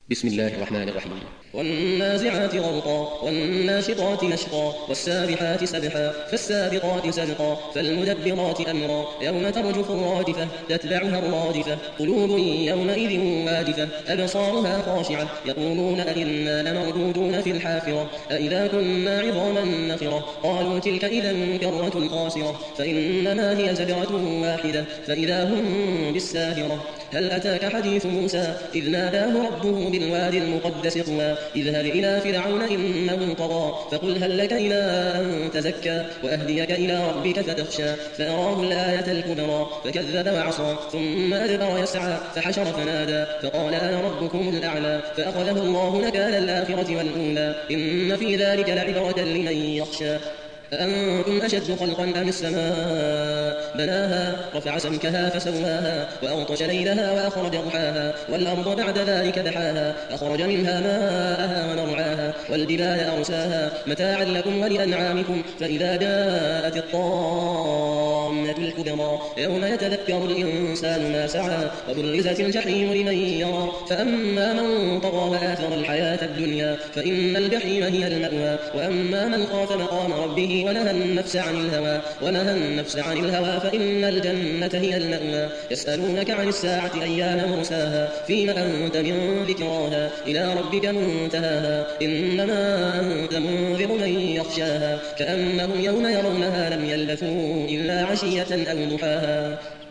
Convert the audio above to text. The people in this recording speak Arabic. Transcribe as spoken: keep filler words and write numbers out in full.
بسم الله الرحمن الرحيم. والنازعات غرقا والناشطات نشطا والسابحات سبحا فالسابقات سبقا فالمدبرات أمرا يوم ترجف الرادفة تتبعها الرادفة قلوب يومئذ واجفة أبصارها خاشعة يقولون أئنا لمردودون في الحافرة أئذا كنا عظاما نخرة قالوا تلك إذا كرة خاسرة فإنما هي زجرة واحدة فإذا هم بالساهرة هل أتاك حديث موسى إذ ناداه ربه بالوادي المقدس طوى اذهب إلى فرعون إنه طغى فقل هل لك إلى أن تزكى وأهديك إلى ربك فتخشى فأراه الآية الكبرى فكذب وعصى ثم أدبر يسعى فحشر فنادى فقال أنا ربكم الأعلى فأخذه الله نكال الآخرة والأولى إن في ذلك لعبرة لمن يخشى أأنتم أشد خلقا أم السماء بناها رفع سمكها فسواها وأغطش ليلها وأخرج ضحاها والأرض بعد ذلك دحاها أخرج منها ماءها ومرعاها والجبال أرساها متاعا لكم ولأنعامكم فإذا جاءت الطامة الكبرى يوم يتذكر الإنسان ما سعى وبرزت الجحيم لمن يرى فأما من طغى وآثر الحياة الدنيا فإن الجحيم هي المأوى وأما من خاف مقام ربه ونهى النفس عن الهوى ونهى النفس عن الهوى فإن الجنة هي المأوى يسألونك عن الساعة أيان مرساها فيما أنت من ذكراها إلى ربك منتهاها إنما أنت منذر من يخشاها كأنهم يوم يرونها لم يلبثوا إلا عشية أو ضحاها.